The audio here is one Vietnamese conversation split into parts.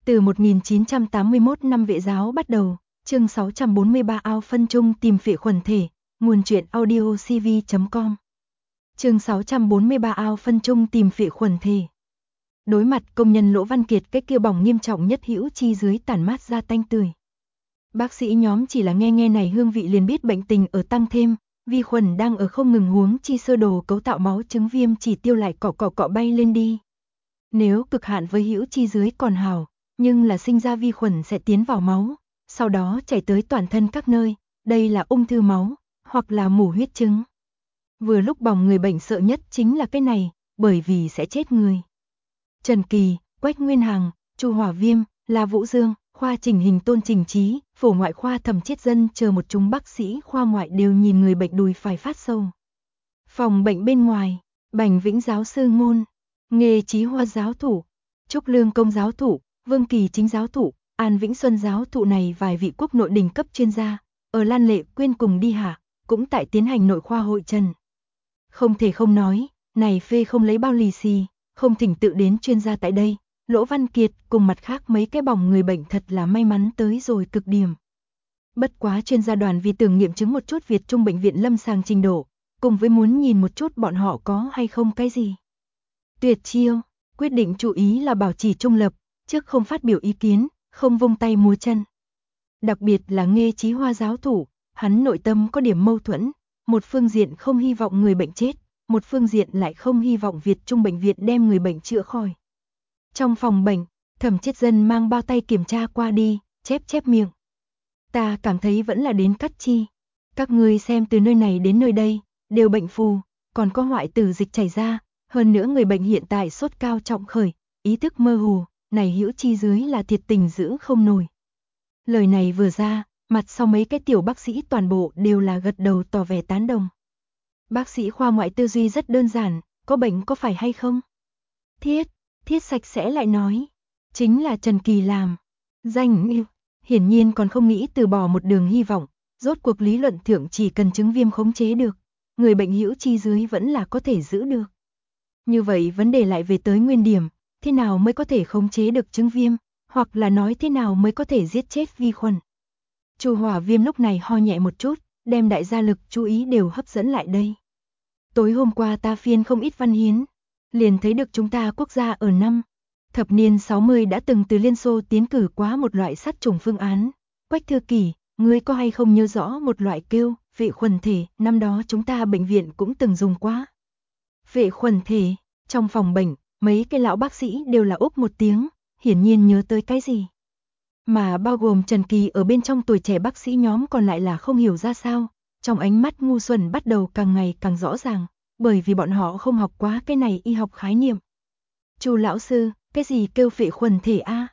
Từ 1981 năm vệ giáo bắt đầu, chương 643 ao phân chung tìm phệ khuẩn thể, nguồn truyện audio cv.com. Chương 643 ao phân chung tìm phệ khuẩn thể. Đối mặt công nhân Lỗ Văn Kiệt cái kia bỏng nghiêm trọng nhất hữu chi dưới tản mát ra tanh tưởi. Bác sĩ nhóm chỉ là nghe này hương vị liền biết bệnh tình ở tăng thêm, vi khuẩn đang ở không ngừng huống chi sơ đồ cấu tạo máu chứng viêm chỉ tiêu lại cọ bay lên đi. Nếu cực hạn với hữu chi dưới còn hảo, nhưng là sinh ra vi khuẩn sẽ tiến vào máu, sau đó chảy tới toàn thân các nơi, đây là ung thư máu, hoặc là mủ huyết chứng. Vừa lúc bỏng người bệnh sợ nhất chính là cái này, bởi vì sẽ chết người. Trần Kỳ, Quách Nguyên Hằng, Chu Hỏa Viêm, La Vũ Dương, khoa chỉnh hình Tôn Trình Trí, phổ ngoại khoa Thẩm Chiết Dân chờ một chúng bác sĩ khoa ngoại đều nhìn người bệnh đùi phải phát sâu. Phòng bệnh bên ngoài, Bành Vĩnh giáo sư ngôn, Nghê Chí Hoa giáo thủ, Trúc Lương Công giáo thủ, Vương Kỳ Chính giáo thủ, An Vĩnh Xuân giáo thụ này vài vị quốc nội đỉnh cấp chuyên gia, ở Lan Lệ Quyên cùng đi hạ, cũng tại tiến hành nội khoa hội trần. Không thể không nói, này phê không lấy bao lì xì, không thỉnh tự đến chuyên gia tại đây, Lỗ Văn Kiệt cùng mặt khác mấy cái bỏng người bệnh thật là may mắn tới rồi cực điểm. Bất quá chuyên gia đoàn vì tưởng nghiệm chứng một chút Việt Trung bệnh viện lâm sàng trình độ, cùng với muốn nhìn một chút bọn họ có hay không cái gì. Tuyệt chiêu, quyết định chú ý là bảo trì trung lập, trước không phát biểu ý kiến, không vung tay múa chân. Đặc biệt là Nghê Chí Hoa giáo thủ, hắn nội tâm có điểm mâu thuẫn, một phương diện không hy vọng người bệnh chết, một phương diện lại không hy vọng Việt Trung bệnh viện đem người bệnh chữa khỏi. Trong phòng bệnh, Thẩm Chiết Dân mang bao tay kiểm tra qua đi, chép miệng. Ta cảm thấy vẫn là đến cắt chi. Các ngươi xem từ nơi này đến nơi đây, đều bệnh phù, còn có hoại tử dịch chảy ra, hơn nữa người bệnh hiện tại sốt cao trọng khởi, ý thức mơ hồ, này hữu chi dưới là thiệt tình giữ không nổi. Lời này vừa ra, mặt sau mấy cái tiểu bác sĩ toàn bộ đều là gật đầu tỏ vẻ tán đồng. Bác sĩ khoa ngoại tư duy rất đơn giản, có bệnh có phải hay không? Thiết sạch sẽ lại nói, chính là Trần Kỳ làm. Danh yêu, hiển nhiên còn không nghĩ từ bỏ một đường hy vọng, rốt cuộc lý luận thượng chỉ cần chứng viêm khống chế được, người bệnh hữu chi dưới vẫn là có thể giữ được. Như vậy vấn đề lại về tới nguyên điểm, thế nào mới có thể khống chế được chứng viêm, hoặc là nói thế nào mới có thể giết chết vi khuẩn. Chu Hỏa Viêm lúc này ho nhẹ một chút, đem đại gia lực chú ý đều hấp dẫn lại đây. Tối hôm qua ta phiên không ít văn hiến, liền thấy được chúng ta quốc gia ở thập niên 60 đã từng từ Liên Xô tiến cử quá một loại sát trùng phương án. Quách Thư Kỳ, ngươi có hay không nhớ rõ một loại kêu phệ khuẩn thể, năm đó chúng ta bệnh viện cũng từng dùng quá. Phệ khuẩn thể, trong phòng bệnh, mấy cái lão bác sĩ đều là úp một tiếng, hiển nhiên nhớ tới cái gì. Mà bao gồm Trần Kỳ ở bên trong tuổi trẻ bác sĩ nhóm còn lại là không hiểu ra sao, trong ánh mắt ngu xuẩn bắt đầu càng ngày càng rõ ràng, bởi vì bọn họ không học quá cái này y học khái niệm. Chu lão sư, cái gì kêu phệ khuẩn thể a?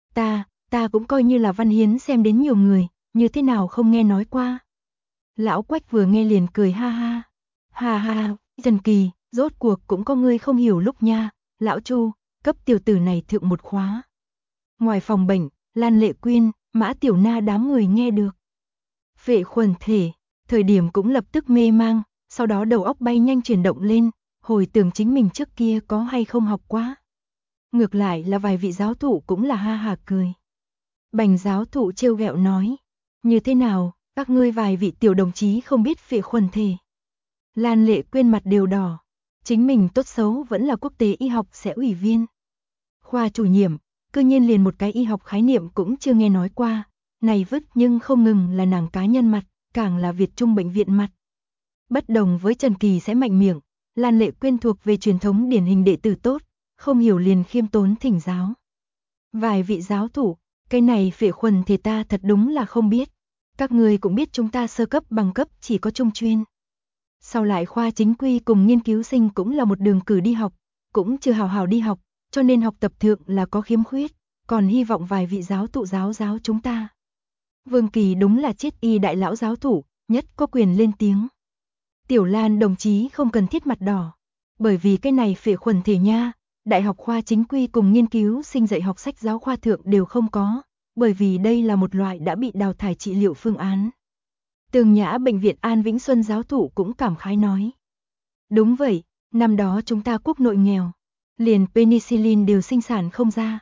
Ta cũng coi như là văn hiến xem đến nhiều người, như thế nào không nghe nói qua. Lão Quách vừa nghe liền cười ha ha. Ha ha, Trần Kỳ, rốt cuộc cũng có ngươi không hiểu lúc nha, lão Chu, cấp tiểu tử này thượng một khóa. Ngoài phòng bệnh, Lan Lệ Quyên, Mã Tiểu Na đám người nghe được. Phệ khuẩn thể, thời điểm cũng lập tức mê mang, sau đó đầu óc bay nhanh chuyển động lên, hồi tưởng chính mình trước kia có hay không học quá. Ngược lại là vài vị giáo thụ cũng là ha hà cười. Bành giáo thụ trêu ghẹo nói, như thế nào, các ngươi vài vị tiểu đồng chí không biết phệ khuẩn thể. Lan Lệ Quyên mặt đều đỏ, chính mình tốt xấu vẫn là quốc tế y học sẽ ủy viên. Khoa chủ nhiệm, cư nhiên liền một cái y học khái niệm cũng chưa nghe nói qua, này vứt nhưng không ngừng là nàng cá nhân mặt, càng là Việt Trung bệnh viện mặt. Bất đồng với Trần Kỳ sẽ mạnh miệng, Lan Lệ Quyên thuộc về truyền thống điển hình đệ tử tốt, không hiểu liền khiêm tốn thỉnh giáo. Vài vị giáo thủ, cái này phệ khuẩn thể ta thật đúng là không biết. Các người cũng biết chúng ta sơ cấp bằng cấp chỉ có trung chuyên. Sau lại khoa chính quy cùng nghiên cứu sinh cũng là một đường cử đi học, cũng chưa hào hào đi học, cho nên học tập thượng là có khiếm khuyết, còn hy vọng vài vị giáo tụ giáo chúng ta. Vương Kỳ đúng là triết y đại lão giáo thủ, nhất có quyền lên tiếng. Tiểu Lan đồng chí không cần thiết mặt đỏ, bởi vì cái này phệ khuẩn thể nha, đại học khoa chính quy cùng nghiên cứu sinh dạy học sách giáo khoa thượng đều không có, bởi vì đây là một loại đã bị đào thải trị liệu phương án. Tường Nhã bệnh viện An Vĩnh Xuân giáo thủ cũng cảm khái nói. Đúng vậy, năm đó chúng ta quốc nội nghèo, liền penicillin đều sinh sản không ra,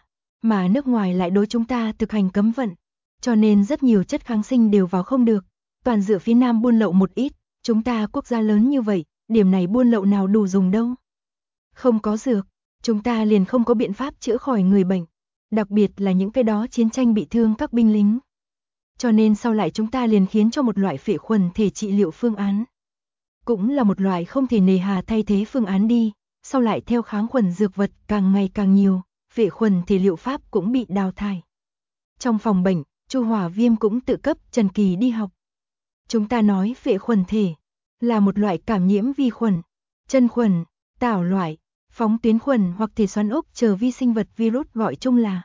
mà nước ngoài lại đối chúng ta thực hành cấm vận, cho nên rất nhiều chất kháng sinh đều vào không được, toàn dựa phía Nam buôn lậu một ít, chúng ta quốc gia lớn như vậy, điểm này buôn lậu nào đủ dùng đâu. Không có dược, chúng ta liền không có biện pháp chữa khỏi người bệnh, đặc biệt là những cái đó chiến tranh bị thương các binh lính. Cho nên sau lại chúng ta liền khiến cho một loại phệ khuẩn thể trị liệu phương án. Cũng là một loại không thể nề hà thay thế phương án đi, sau lại theo kháng khuẩn dược vật càng ngày càng nhiều, phệ khuẩn thể liệu pháp cũng bị đào thải. Trong phòng bệnh, Chu Hỏa Viêm cũng tự cấp Trần Kỳ đi học. Chúng ta nói phệ khuẩn thể là một loại cảm nhiễm vi khuẩn, chân khuẩn, tảo loại, phóng tuyến khuẩn hoặc thể xoắn ốc chờ vi sinh vật virus gọi chung là.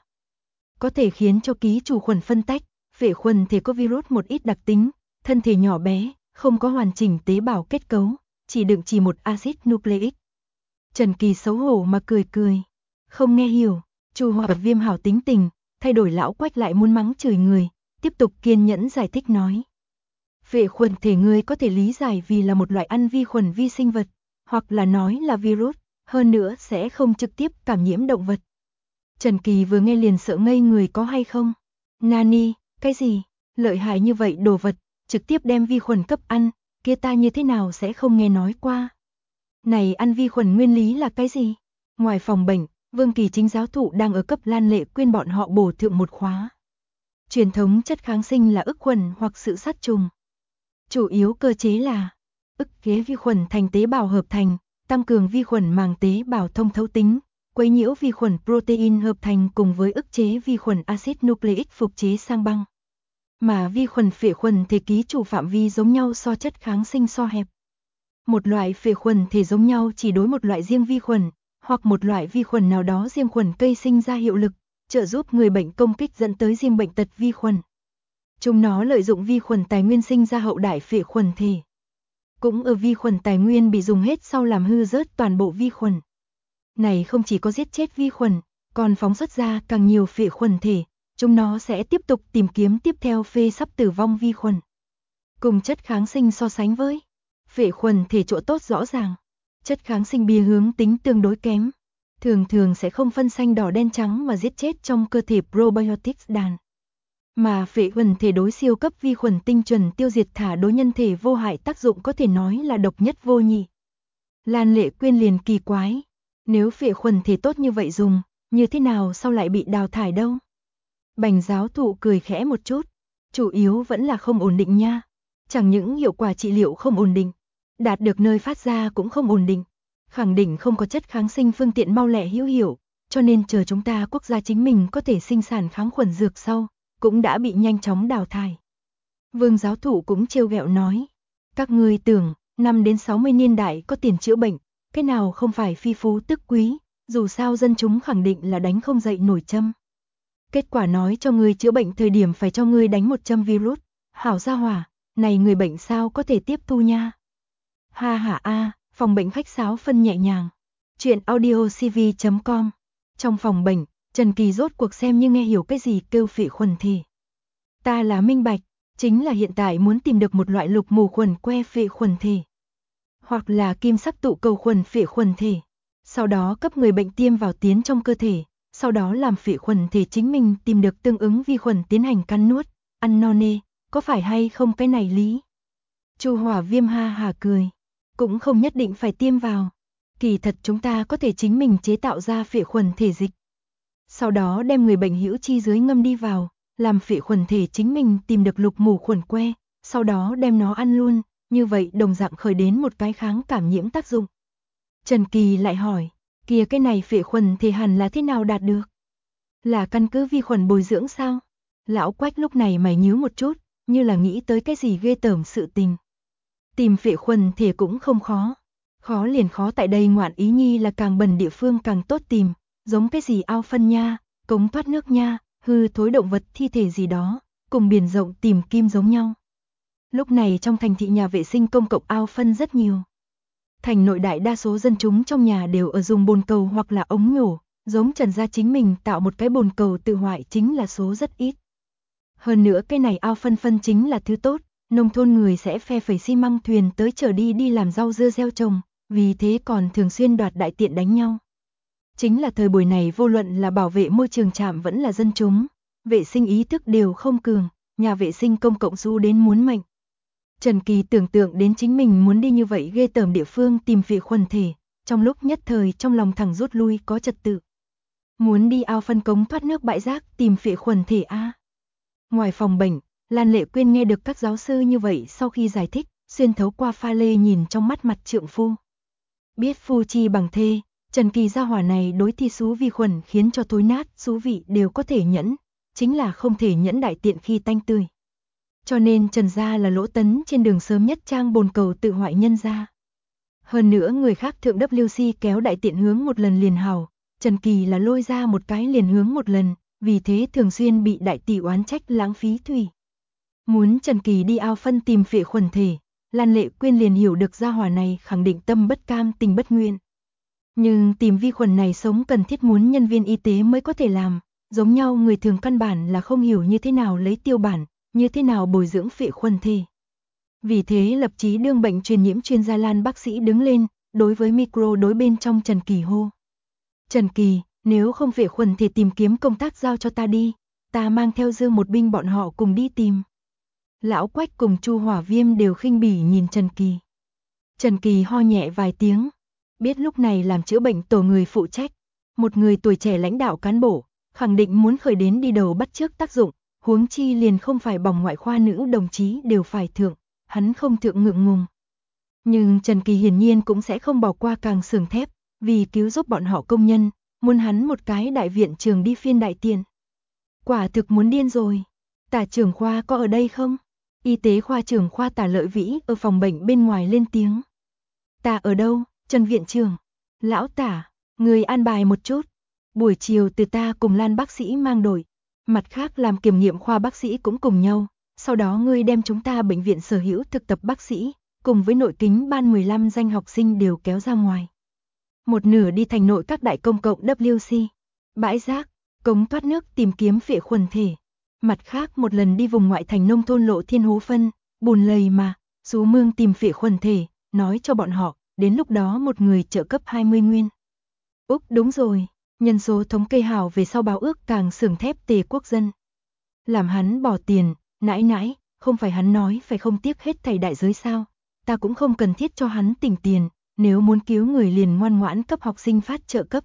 Có thể khiến cho ký chủ khuẩn phân tách, phệ khuẩn thể có virus một ít đặc tính, thân thể nhỏ bé, không có hoàn chỉnh tế bào kết cấu, chỉ đựng chỉ một axit nucleic. Trần Kỳ xấu hổ mà cười, không nghe hiểu. Chu Hỏa Viêm hảo tính tình, thay đổi lão Quách lại muốn mắng chửi người, tiếp tục kiên nhẫn giải thích nói. Phệ khuẩn thể người có thể lý giải vì là một loại ăn vi khuẩn vi sinh vật, hoặc là nói là virus, hơn nữa sẽ không trực tiếp cảm nhiễm động vật. Trần Kỳ vừa nghe liền sợ ngây người có hay không. Nani, cái gì, lợi hại như vậy đồ vật, trực tiếp đem vi khuẩn cấp ăn, kia ta như thế nào sẽ không nghe nói qua. Này ăn vi khuẩn nguyên lý là cái gì? Ngoài phòng bệnh, Vương Kỳ Chính giáo thụ đang ở cấp Lan Lệ Quyên bọn họ bổ thượng một khóa. Truyền thống chất kháng sinh là ức khuẩn hoặc sự sát trùng. Chủ yếu cơ chế là ức chế vi khuẩn thành tế bào hợp thành, tăng cường vi khuẩn màng tế bào thông thấu tính, quấy nhiễu vi khuẩn protein hợp thành cùng với ức chế vi khuẩn axit nucleic phục chế sang băng. Mà vi khuẩn phệ khuẩn thể ký chủ phạm vi giống nhau so chất kháng sinh so hẹp. Một loại phệ khuẩn thể giống nhau chỉ đối một loại riêng vi khuẩn, hoặc một loại vi khuẩn nào đó riêng khuẩn cây sinh ra hiệu lực, trợ giúp người bệnh công kích dẫn tới riêng bệnh tật vi khuẩn. Chúng nó lợi dụng vi khuẩn tài nguyên sinh ra hậu đại phệ khuẩn thể. Cũng ở vi khuẩn tài nguyên bị dùng hết sau làm hư rớt toàn bộ vi khuẩn. Này không chỉ có giết chết vi khuẩn, còn phóng xuất ra càng nhiều phệ khuẩn thể, chúng nó sẽ tiếp tục tìm kiếm tiếp theo phê sắp tử vong vi khuẩn. Cùng chất kháng sinh so sánh với phệ khuẩn thể chỗ tốt rõ ràng, chất kháng sinh bia hướng tính tương đối kém, thường sẽ không phân xanh đỏ đen trắng mà giết chết trong cơ thể probiotics đàn. Mà phệ khuẩn thể đối siêu cấp vi khuẩn tinh chuẩn tiêu diệt thả đối nhân thể vô hại tác dụng có thể nói là độc nhất vô nhị. Lan Lệ Quyên liền kỳ quái, nếu phệ khuẩn thể tốt như vậy dùng, như thế nào sau lại bị đào thải đâu? Bành giáo thụ cười khẽ một chút, chủ yếu vẫn là không ổn định nha. Chẳng những hiệu quả trị liệu không ổn định, đạt được nơi phát ra cũng không ổn định, khẳng định không có chất kháng sinh phương tiện mau lẹ hữu hiệu, cho nên chờ chúng ta quốc gia chính mình có thể sinh sản kháng khuẩn dược sau, cũng đã bị nhanh chóng đào thải. Vương giáo thụ cũng trêu ghẹo nói, các ngươi tưởng, 5 đến 60 niên đại có tiền chữa bệnh, cái nào không phải phi phú tức quý, dù sao dân chúng khẳng định là đánh không dậy nổi châm. Kết quả nói cho ngươi chữa bệnh thời điểm phải cho ngươi đánh một châm virus, hảo gia hỏa, này người bệnh sao có thể tiếp thu nha. Ha ha a, phòng bệnh khách sáo phân nhẹ nhàng. Chuyện audiocv.com. Trong phòng bệnh, Trần Kỳ rốt cuộc xem như nghe hiểu cái gì kêu phệ khuẩn thể. Ta là minh bạch, chính là hiện tại muốn tìm được một loại lục mù khuẩn que phệ khuẩn thể, hoặc là kim sắc tụ cầu khuẩn phệ khuẩn thể, sau đó cấp người bệnh tiêm vào tiến trong cơ thể, sau đó làm phệ khuẩn thể chính mình tìm được tương ứng vi khuẩn tiến hành cắn nuốt, ăn no nê, có phải hay không cái này lý? Chu Hỏa Viêm ha hà cười, cũng không nhất định phải tiêm vào. Kỳ thật chúng ta có thể chính mình chế tạo ra phệ khuẩn thể dịch. Sau đó đem người bệnh hữu chi dưới ngâm đi vào, làm phệ khuẩn thể chính mình tìm được lục mù khuẩn que, sau đó đem nó ăn luôn, như vậy đồng dạng khởi đến một cái kháng cảm nhiễm tác dụng. Trần Kỳ lại hỏi, kia cái này phệ khuẩn thể hẳn là thế nào đạt được? Là căn cứ vi khuẩn bồi dưỡng sao? Lão Quách lúc này mày nhíu một chút, như là nghĩ tới cái gì ghê tởm sự tình. Tìm phệ khuẩn thể cũng không khó. Khó liền khó tại đây ngoạn ý nhi là càng bẩn địa phương càng tốt tìm, giống cái gì ao phân nha, cống thoát nước nha, hư thối động vật thi thể gì đó, cùng biển rộng tìm kim giống nhau. Lúc này trong thành thị nhà vệ sinh công cộng ao phân rất nhiều. Thành nội đại đa số dân chúng trong nhà đều ở dùng bồn cầu hoặc là ống nhổ, giống Trần gia chính mình tạo một cái bồn cầu tự hoại chính là số rất ít. Hơn nữa cái này ao phân chính là thứ tốt, nông thôn người sẽ phe phẩy xi măng thuyền tới chở đi làm rau dưa gieo trồng, vì thế còn thường xuyên đoạt đại tiện đánh nhau. Chính là thời buổi này vô luận là bảo vệ môi trường trạm vẫn là dân chúng, vệ sinh ý thức đều không cường, nhà vệ sinh công cộng du đến muốn mệnh. Trần Kỳ tưởng tượng đến chính mình muốn đi như vậy ghê tởm địa phương tìm phệ khuẩn thể, trong lúc nhất thời trong lòng thẳng rút lui có trật tự. Muốn đi ao phân cống thoát nước bãi rác tìm phệ khuẩn thể a. Ngoài phòng bệnh, Lan Lệ Quyên nghe được các giáo sư như vậy sau khi giải thích, xuyên thấu qua pha lê nhìn trong mắt mặt trượng phu. Biết phu chi bằng thê, Trần Kỳ gia hỏa này đối thi xú vi khuẩn khiến cho thối nát, xú vị đều có thể nhẫn, chính là không thể nhẫn đại tiện khi tanh tươi. Cho nên Trần gia là lỗ tấn trên đường sớm nhất trang bồn cầu tự hoại nhân gia. Hơn nữa người khác thượng WC kéo đại tiện hướng một lần liền hào, Trần Kỳ là lôi ra một cái liền hướng một lần, vì thế thường xuyên bị đại tỷ oán trách lãng phí thủy. Muốn Trần Kỳ đi ao phân tìm phệ khuẩn thể, Lan Lệ Quyên liền hiểu được gia hỏa này khẳng định tâm bất cam tình bất nguyện. Nhưng tìm vi khuẩn này sống cần thiết muốn nhân viên y tế mới có thể làm, giống nhau người thường căn bản là không hiểu như thế nào lấy tiêu bản, như thế nào bồi dưỡng phệ khuẩn thể. Vì thế lập chí đương bệnh truyền nhiễm chuyên gia Lan bác sĩ đứng lên, đối với micro đối bên trong Trần Kỳ hô. Trần Kỳ, nếu không phệ khuẩn thể tìm kiếm công tác giao cho ta đi, ta mang theo Dương một binh bọn họ cùng đi tìm. Lão Quách cùng Chu Hỏa Viêm đều khinh bỉ nhìn Trần Kỳ. Trần Kỳ ho nhẹ vài tiếng, biết lúc này làm chữa bệnh tổ người phụ trách, một người tuổi trẻ lãnh đạo cán bộ, khẳng định muốn khởi đến đi đầu bắt chước tác dụng, huống chi liền không phải bỏng ngoại khoa nữ đồng chí đều phải thượng, hắn không thượng ngượng ngùng. Nhưng Trần Kỳ hiển nhiên cũng sẽ không bỏ qua càng xưởng thép, vì cứu giúp bọn họ công nhân, muốn hắn một cái đại viện trường đi phiên đại tiền. Quả thực muốn điên rồi. Tả trưởng khoa có ở đây không? Y tế khoa trưởng khoa Tả Lợi Vĩ ở phòng bệnh bên ngoài lên tiếng. Ta ở đâu, Trần viện trưởng? Lão Tả, người an bài một chút. Buổi chiều từ ta cùng Lan bác sĩ mang đội. Mặt khác làm kiểm nghiệm khoa bác sĩ cũng cùng nhau. Sau đó ngươi đem chúng ta bệnh viện sở hữu thực tập bác sĩ, cùng với nội kính ban 15 danh học sinh đều kéo ra ngoài. Một nửa đi thành nội các đại công cộng WC, bãi rác, cống thoát nước tìm kiếm phệ khuẩn thể. Mặt khác một lần đi vùng ngoại thành nông thôn lộ thiên hố phân, bùn lầy mà, Sú Mương tìm phệ khuẩn thể, nói cho bọn họ, đến lúc đó một người trợ cấp 20 nguyên. Úc đúng rồi, nhân số thống kê hào về sau báo ước càng xưởng thép Tề Quốc Dân. Làm hắn bỏ tiền, nãi nãi, không phải hắn nói phải không tiếc hết thảy đại giới sao, ta cũng không cần thiết cho hắn tỉnh tiền, nếu muốn cứu người liền ngoan ngoãn cấp học sinh phát trợ cấp.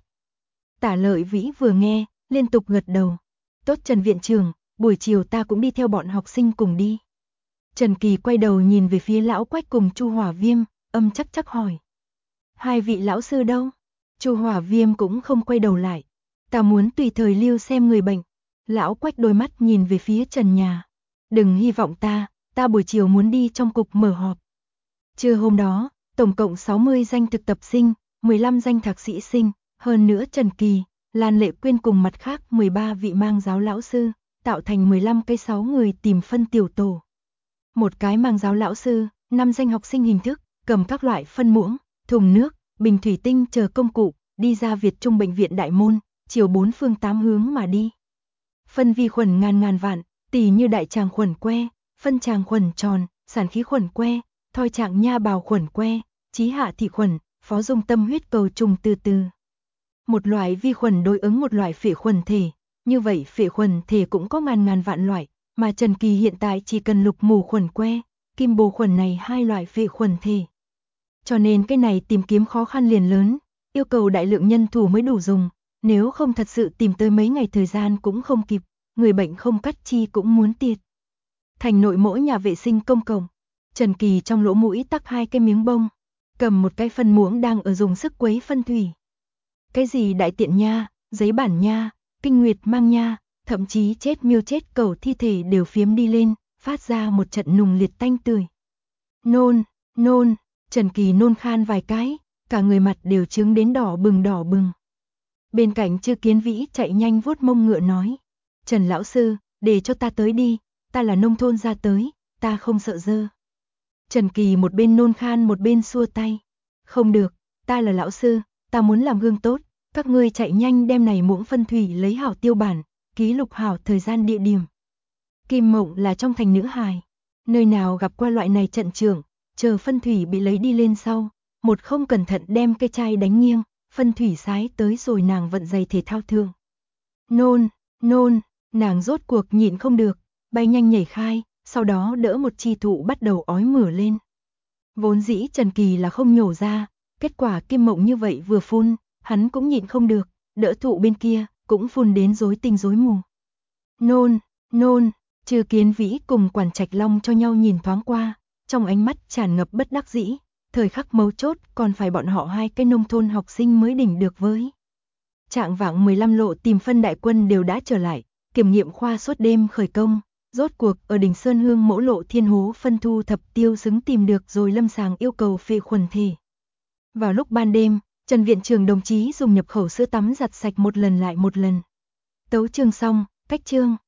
Tả Lợi Vĩ vừa nghe, liên tục gật đầu. Tốt Trần viện trưởng, buổi chiều ta cũng đi theo bọn học sinh cùng đi. Trần Kỳ quay đầu nhìn về phía lão Quách cùng Chu Hỏa Viêm, âm chắc chắc hỏi. Hai vị lão sư đâu? Chu Hỏa Viêm cũng không quay đầu lại. Ta muốn tùy thời lưu xem người bệnh. Lão Quách đôi mắt nhìn về phía trần nhà. Đừng hy vọng ta buổi chiều muốn đi trong cục mở họp. Trưa hôm đó, tổng cộng 60 danh thực tập sinh, 15 danh thạc sĩ sinh, hơn nữa Trần Kỳ, Lan Lệ Quyên cùng mặt khác 13 vị mang giáo lão sư, tạo thành 15 cái 6 người tìm phân tiểu tổ. Một cái mang giáo lão sư, 5 danh học sinh hình thức, cầm các loại phân muỗng, thùng nước, bình thủy tinh chờ công cụ, đi ra Việt Trung bệnh viện đại môn, chiều 4 phương 8 hướng mà đi. Phân vi khuẩn ngàn vạn, tỉ như đại tràng khuẩn que, phân tràng khuẩn tròn, sản khí khuẩn que, thoi trạng nha bào khuẩn que, chí hạ thị khuẩn, phó dung tâm huyết cầu trùng từ. Một loại vi khuẩn đối ứng một loại phệ khuẩn thể, như vậy phệ khuẩn thể cũng có ngàn vạn loại, mà Trần Kỳ hiện tại chỉ cần lục mù khuẩn que, kim bồ khuẩn này hai loại phệ khuẩn thể. Cho nên cái này tìm kiếm khó khăn liền lớn, yêu cầu đại lượng nhân thủ mới đủ dùng, nếu không thật sự tìm tới mấy ngày thời gian cũng không kịp, người bệnh không cắt chi cũng muốn tiệt. Thành nội mỗi nhà vệ sinh công cộng, Trần Kỳ trong lỗ mũi tắc 2 cái miếng bông, cầm một cái phân muỗng đang ở dùng sức quấy phân thủy. Cái gì đại tiện nha, giấy bản nha, kinh nguyệt mang nha, thậm chí chết miêu chết cẩu thi thể đều phiếm đi lên, phát ra một trận nùng liệt tanh tươi. Nôn, Trần Kỳ nôn khan vài cái, cả người mặt đều trướng đến đỏ bừng. Bên cạnh Chư Kiến Vĩ chạy nhanh vuốt mông ngựa nói, Trần lão sư, để cho ta tới đi, ta là nông thôn ra tới, ta không sợ dơ. Trần Kỳ một bên nôn khan một bên xua tay, không được, ta là lão sư, ta muốn làm gương tốt, các ngươi chạy nhanh đem này muỗng phân thủy lấy hảo tiêu bản, ký lục hảo thời gian địa điểm. Kim Mộng là trong thành nữ hài, nơi nào gặp qua loại này trận trưởng, chờ phân thủy bị lấy đi lên sau, một không cẩn thận đem cây chai đánh nghiêng, phân thủy sái tới rồi nàng vận giày thể thao thường. Nôn, nàng rốt cuộc nhịn không được, bay nhanh nhảy khai, sau đó đỡ một chi thụ bắt đầu ói mửa lên. Vốn dĩ Trần Kỳ là không nhổ ra, kết quả Kim Mộng như vậy vừa phun, hắn cũng nhịn không được, đỡ thụ bên kia, cũng phun đến rối tinh rối mù. Nôn, Trừ Kiến Vĩ cùng Quản Trạch Long cho nhau nhìn thoáng qua, trong ánh mắt tràn ngập bất đắc dĩ, thời khắc mấu chốt còn phải bọn họ hai cái nông thôn học sinh mới đỉnh được với. Trạng vạng 15 lộ tìm phân đại quân đều đã trở lại, kiểm nghiệm khoa suốt đêm khởi công, rốt cuộc ở đỉnh Sơn Hương mẫu lộ Thiên Hố phân thu thập tiêu xứng tìm được rồi lâm sàng yêu cầu phệ khuẩn thể. Vào lúc ban đêm, Trần Viện Trưởng đồng chí dùng nhập khẩu sữa tắm giặt sạch một lần lại một lần. Tấu chương xong, cách chương.